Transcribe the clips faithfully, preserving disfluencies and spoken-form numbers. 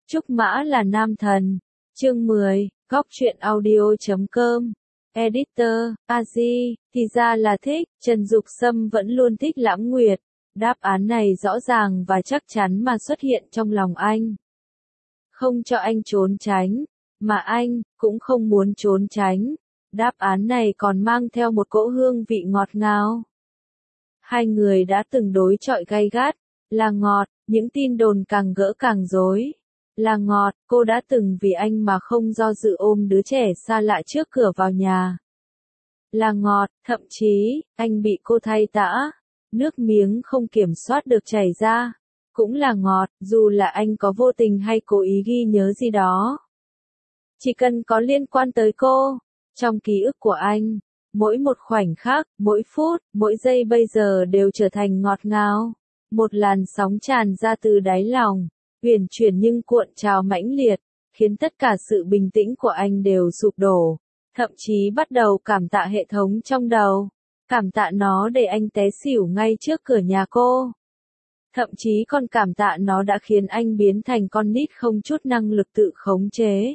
Trúc Mã là nam thần. Chương mười, góc truyện audio chấm com. Editor, a gi, thì ra là thích, Trần Dục Sâm vẫn luôn thích Lãng Nguyệt. Đáp án này rõ ràng và chắc chắn mà xuất hiện trong lòng anh. Không cho anh trốn tránh, mà anh cũng không muốn trốn tránh. Đáp án này còn mang theo một cỗ hương vị ngọt ngào. Hai người đã từng đối chọi gay gắt, là ngọt, những tin đồn càng gỡ càng rối. Là ngọt, cô đã từng vì anh mà không do dự ôm đứa trẻ xa lạ trước cửa vào nhà. Là ngọt, thậm chí, anh bị cô thay tã, nước miếng không kiểm soát được chảy ra. Cũng là ngọt, dù là anh có vô tình hay cố ý ghi nhớ gì đó. Chỉ cần có liên quan tới cô, trong ký ức của anh, mỗi một khoảnh khắc, mỗi phút, mỗi giây bây giờ đều trở thành ngọt ngào. Một làn sóng tràn ra từ đáy lòng, uyển chuyển nhưng cuộn trào mãnh liệt, khiến tất cả sự bình tĩnh của anh đều sụp đổ. Thậm chí bắt đầu cảm tạ hệ thống trong đầu, cảm tạ nó để anh té xỉu ngay trước cửa nhà cô. Thậm chí còn cảm tạ nó đã khiến anh biến thành con nít không chút năng lực tự khống chế.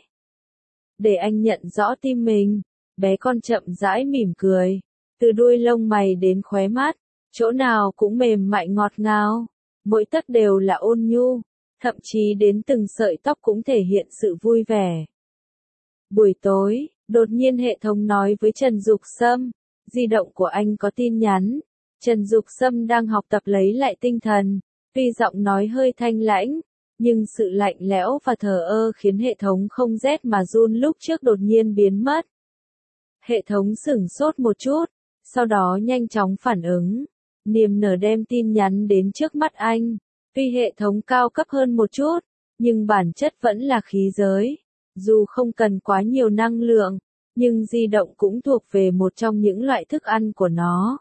Để anh nhận rõ tim mình, bé con chậm rãi mỉm cười, từ đuôi lông mày đến khóe mắt, chỗ nào cũng mềm mại ngọt ngào, mỗi tấc đều là ôn nhu, thậm chí đến từng sợi tóc cũng thể hiện sự vui vẻ. Buổi tối, đột nhiên hệ thống nói với Trần Dục Sâm, di động của anh có tin nhắn. Trần Dục Sâm đang học tập lấy lại tinh thần, tuy giọng nói hơi thanh lãnh, nhưng sự lạnh lẽo và thờ ơ khiến hệ thống không rét mà run lúc trước đột nhiên biến mất. Hệ thống sửng sốt một chút, sau đó nhanh chóng phản ứng, niềm nở đem tin nhắn đến trước mắt anh. Tuy hệ thống cao cấp hơn một chút, nhưng bản chất vẫn là khí giới. Dù không cần quá nhiều năng lượng, nhưng di động cũng thuộc về một trong những loại thức ăn của nó.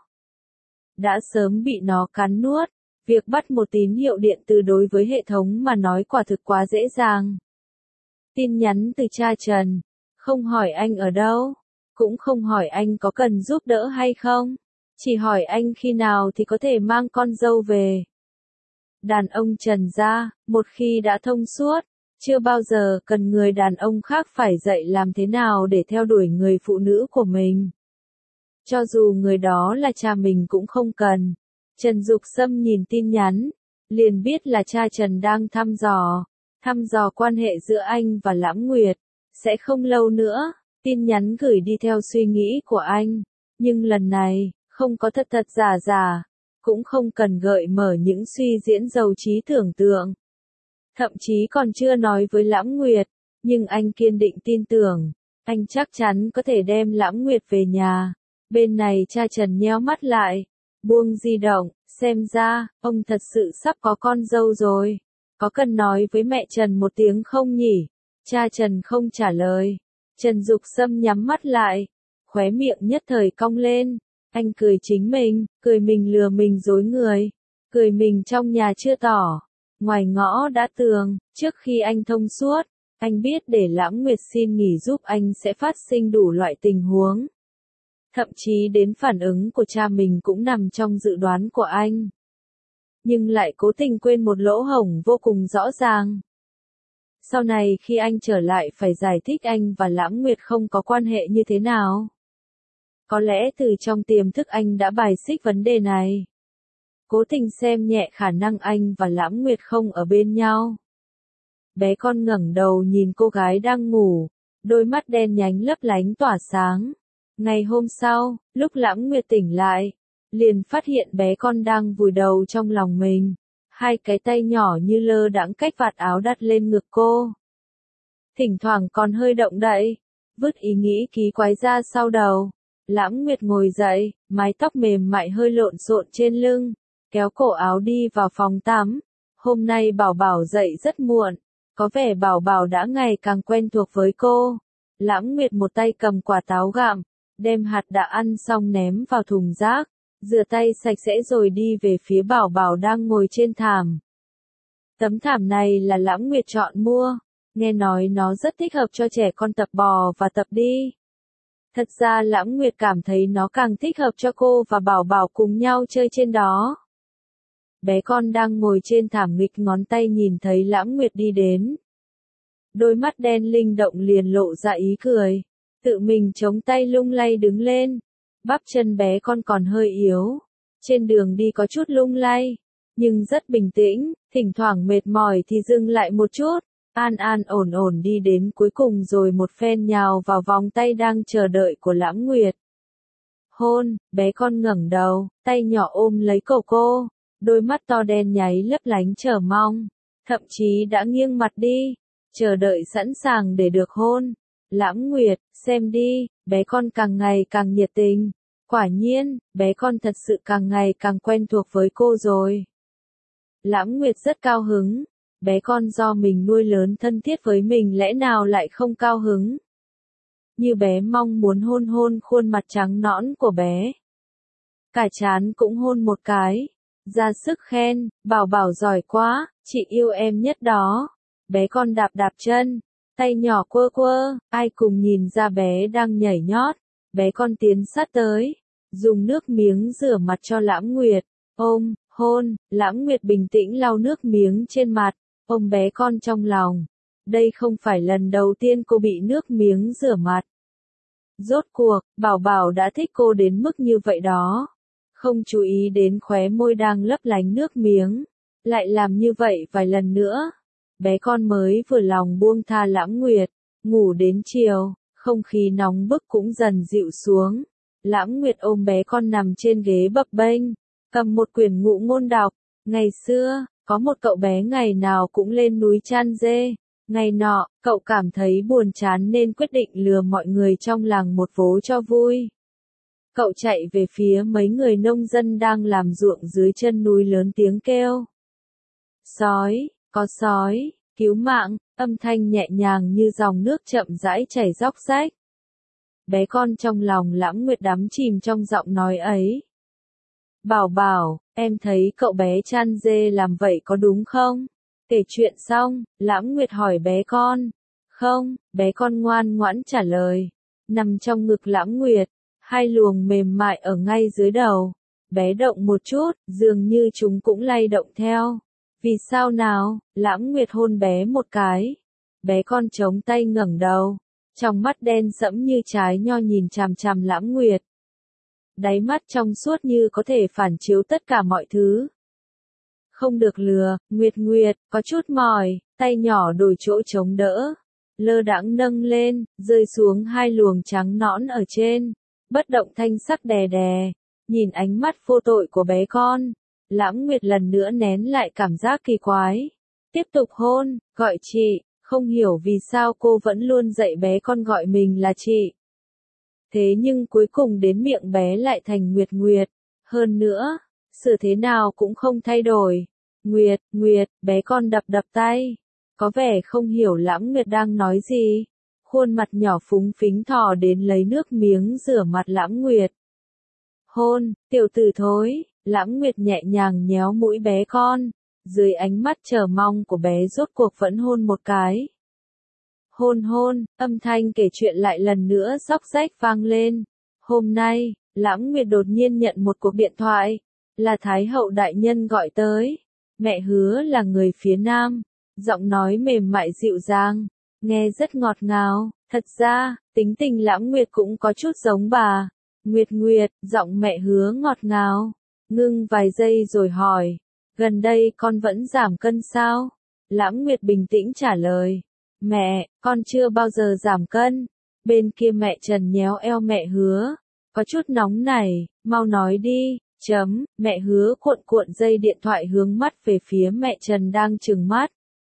Đã sớm bị nó cắn nuốt, việc bắt một tín hiệu điện từ đối với hệ thống mà nói quả thực quá dễ dàng. Tin nhắn từ cha Trần, không hỏi anh ở đâu, cũng không hỏi anh có cần giúp đỡ hay không, chỉ hỏi anh khi nào thì có thể mang con dâu về. Đàn ông Trần gia, một khi đã thông suốt, chưa bao giờ cần người đàn ông khác phải dạy làm thế nào để theo đuổi người phụ nữ của mình. Cho dù người đó là cha mình cũng không cần. Trần Dục Sâm nhìn tin nhắn, liền biết là cha Trần đang thăm dò, thăm dò quan hệ giữa anh và Lãng Nguyệt. Sẽ không lâu nữa, tin nhắn gửi đi theo suy nghĩ của anh, nhưng lần này, không có thật thật giả giả, cũng không cần gợi mở những suy diễn giàu trí tưởng tượng. Thậm chí còn chưa nói với Lãng Nguyệt, nhưng anh kiên định tin tưởng, anh chắc chắn có thể đem Lãng Nguyệt về nhà. Bên này cha Trần nheo mắt lại, buông di động, xem ra, ông thật sự sắp có con dâu rồi. Có cần nói với mẹ Trần một tiếng không nhỉ? Cha Trần không trả lời. Trần Dục Sâm nhắm mắt lại, khóe miệng nhất thời cong lên. Anh cười chính mình, cười mình lừa mình dối người, cười mình trong nhà chưa tỏ, ngoài ngõ đã tường. Trước khi anh thông suốt, anh biết để Lãng Nguyệt xin nghỉ giúp anh sẽ phát sinh đủ loại tình huống. Thậm chí đến phản ứng của cha mình cũng nằm trong dự đoán của anh. Nhưng lại cố tình quên một lỗ hổng vô cùng rõ ràng. Sau này khi anh trở lại phải giải thích anh và Lãng Nguyệt không có quan hệ như thế nào. Có lẽ từ trong tiềm thức anh đã bài xích vấn đề này. Cố tình xem nhẹ khả năng anh và Lãng Nguyệt không ở bên nhau. Bé con ngẩng đầu nhìn cô gái đang ngủ, đôi mắt đen nhánh lấp lánh tỏa sáng. Ngày hôm sau, lúc Lãng Nguyệt tỉnh lại, liền phát hiện bé con đang vùi đầu trong lòng mình. Hai cái tay nhỏ như lơ đãng cách vạt áo đặt lên ngực cô. Thỉnh thoảng còn hơi động đậy, vứt ý nghĩ kỳ quái ra sau đầu. Lãng Nguyệt ngồi dậy, mái tóc mềm mại hơi lộn xộn trên lưng, kéo cổ áo đi vào phòng tắm. Hôm nay Bảo Bảo dậy rất muộn, có vẻ Bảo Bảo đã ngày càng quen thuộc với cô. Lãng Nguyệt một tay cầm quả táo gặm, đem hạt đã ăn xong ném vào thùng rác, rửa tay sạch sẽ rồi đi về phía Bảo Bảo đang ngồi trên thảm. Tấm thảm này là Lãng Nguyệt chọn mua, nghe nói nó rất thích hợp cho trẻ con tập bò và tập đi. Thật ra Lãng Nguyệt cảm thấy nó càng thích hợp cho cô và Bảo Bảo cùng nhau chơi trên đó. Bé con đang ngồi trên thảm nghịch ngón tay nhìn thấy Lãng Nguyệt đi đến. Đôi mắt đen linh động liền lộ ra ý cười. Tự mình chống tay lung lay đứng lên. Bắp chân bé con còn hơi yếu. Trên đường đi có chút lung lay. Nhưng rất bình tĩnh, thỉnh thoảng mệt mỏi thì dừng lại một chút. An an ổn ổn đi đến cuối cùng rồi một phen nhào vào vòng tay đang chờ đợi của Lãng Nguyệt. Hôn, bé con ngẩng đầu, tay nhỏ ôm lấy cổ cô, đôi mắt to đen nháy lấp lánh chờ mong, thậm chí đã nghiêng mặt đi, chờ đợi sẵn sàng để được hôn. Lãng Nguyệt, xem đi, bé con càng ngày càng nhiệt tình. Quả nhiên, bé con thật sự càng ngày càng quen thuộc với cô rồi. Lãng Nguyệt rất cao hứng. Bé con do mình nuôi lớn thân thiết với mình lẽ nào lại không cao hứng. Như bé mong muốn hôn hôn khuôn mặt trắng nõn của bé. Cả trán cũng hôn một cái. Ra sức khen, bảo bảo giỏi quá, chị yêu em nhất đó. Bé con đạp đạp chân, tay nhỏ quơ quơ, ai cùng nhìn ra bé đang nhảy nhót. Bé con tiến sát tới, dùng nước miếng rửa mặt cho Lãng Nguyệt. Ôm, hôn, Lãng Nguyệt bình tĩnh lau nước miếng trên mặt. Ôm bé con trong lòng. Đây không phải lần đầu tiên cô bị nước miếng rửa mặt. Rốt cuộc, Bảo Bảo đã thích cô đến mức như vậy đó. Không chú ý đến khóe môi đang lấp lánh nước miếng. Lại làm như vậy vài lần nữa. Bé con mới vừa lòng buông tha Lãng Nguyệt. Ngủ đến chiều, không khí nóng bức cũng dần dịu xuống. Lãng Nguyệt ôm bé con nằm trên ghế bập bênh. Cầm một quyển ngụ ngôn đọc. Ngày xưa, có một cậu bé ngày nào cũng lên núi chăn dê. Ngày nọ, cậu cảm thấy buồn chán nên quyết định lừa mọi người trong làng một vố cho vui. Cậu chạy về phía mấy người nông dân đang làm ruộng dưới chân núi lớn tiếng kêu. Sói, có sói, cứu mạng, âm thanh nhẹ nhàng như dòng nước chậm rãi chảy róc rách. Bé con trong lòng Lãng Nguyệt đắm chìm trong giọng nói ấy. Bảo Bảo, em thấy cậu bé chăn dê làm vậy có đúng không? Kể chuyện xong, Lãng Nguyệt hỏi bé con. Không, bé con ngoan ngoãn trả lời. Nằm trong ngực Lãng Nguyệt, hai luồng mềm mại ở ngay dưới đầu. Bé động một chút, dường như chúng cũng lay động theo. Vì sao nào? Lãng Nguyệt hôn bé một cái. Bé con chống tay ngẩng đầu. Trong mắt đen sẫm như trái nho nhìn chằm chằm Lãng Nguyệt. Đáy mắt trong suốt như có thể phản chiếu tất cả mọi thứ. Không được lừa, Nguyệt Nguyệt, có chút mỏi, tay nhỏ đổi chỗ chống đỡ. Lơ đãng nâng lên, rơi xuống hai luồng trắng nõn ở trên. Bất động thanh sắc đè đè. Nhìn ánh mắt vô tội của bé con. Lãng Nguyệt lần nữa nén lại cảm giác kỳ quái. Tiếp tục hôn, gọi chị, không hiểu vì sao cô vẫn luôn dạy bé con gọi mình là chị. Thế nhưng cuối cùng đến miệng bé lại thành Nguyệt Nguyệt. Hơn nữa, sự thế nào cũng không thay đổi. Nguyệt, Nguyệt, bé con đập đập tay. Có vẻ không hiểu Lãng Nguyệt đang nói gì. Khuôn mặt nhỏ phúng phính thò đến lấy nước miếng rửa mặt Lãng Nguyệt. Hôn, tiểu tử thối, Lãng Nguyệt nhẹ nhàng nhéo mũi bé con. Dưới ánh mắt chờ mong của bé rốt cuộc vẫn hôn một cái. Hôn hôn, âm thanh kể chuyện lại lần nữa xóc xách vang lên. Hôm nay, Lãng Nguyệt đột nhiên nhận một cuộc điện thoại. Là Thái hậu đại nhân gọi tới. Mẹ Hứa là người phía Nam. Giọng nói mềm mại dịu dàng. Nghe rất ngọt ngào. Thật ra, tính tình Lãng Nguyệt cũng có chút giống bà. Nguyệt Nguyệt, giọng mẹ Hứa ngọt ngào. Ngưng vài giây rồi hỏi. Gần đây con vẫn giảm cân sao? Lãng Nguyệt bình tĩnh trả lời. Mẹ, con chưa bao giờ giảm cân. Bên kia mẹ Trần nhéo eo mẹ Hứa. Có chút nóng này, mau nói đi, chấm, mẹ Hứa cuộn cuộn dây điện thoại hướng mắt về phía mẹ Trần đang trừng mắt.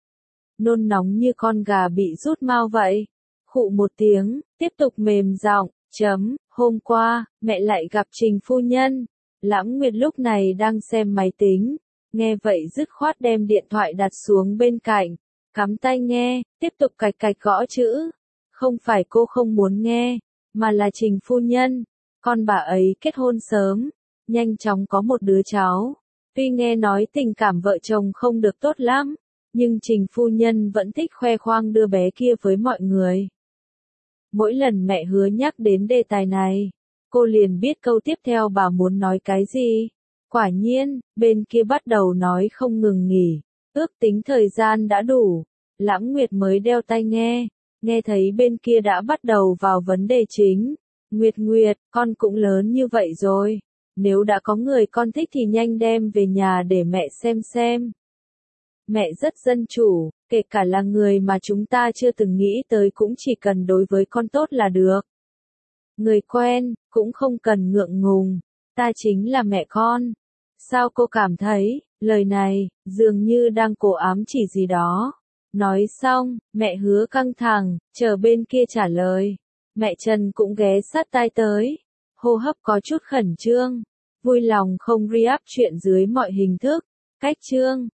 Nôn nóng như con gà bị rút mao vậy. Khụ một tiếng, tiếp tục mềm giọng, chấm, hôm qua, mẹ lại gặp Trình phu nhân. Lãng Nguyệt lúc này đang xem máy tính. Nghe vậy dứt khoát đem điện thoại đặt xuống bên cạnh. Cắm tai nghe, tiếp tục cạch cạch gõ chữ. Không phải cô không muốn nghe, mà là Trình phu nhân. Con bà ấy kết hôn sớm, nhanh chóng có một đứa cháu. Tuy nghe nói tình cảm vợ chồng không được tốt lắm, nhưng Trình phu nhân vẫn thích khoe khoang đưa bé kia với mọi người. Mỗi lần mẹ Hứa nhắc đến đề tài này, cô liền biết câu tiếp theo bà muốn nói cái gì. Quả nhiên, bên kia bắt đầu nói không ngừng nghỉ. Ước tính thời gian đã đủ. Lãng Nguyệt mới đeo tai nghe, nghe thấy bên kia đã bắt đầu vào vấn đề chính. Nguyệt Nguyệt, con cũng lớn như vậy rồi. Nếu đã có người con thích thì nhanh đem về nhà để mẹ xem xem. Mẹ rất dân chủ, kể cả là người mà chúng ta chưa từng nghĩ tới cũng chỉ cần đối với con tốt là được. Người quen, cũng không cần ngượng ngùng. Ta chính là mẹ con. Sao cô cảm thấy, lời này, dường như đang cố ám chỉ gì đó. Nói xong, mẹ Hứa căng thẳng, chờ bên kia trả lời. Mẹ Trần cũng ghé sát tai tới. Hô hấp có chút khẩn trương. Vui lòng không re-up chuyện dưới mọi hình thức. Cách chương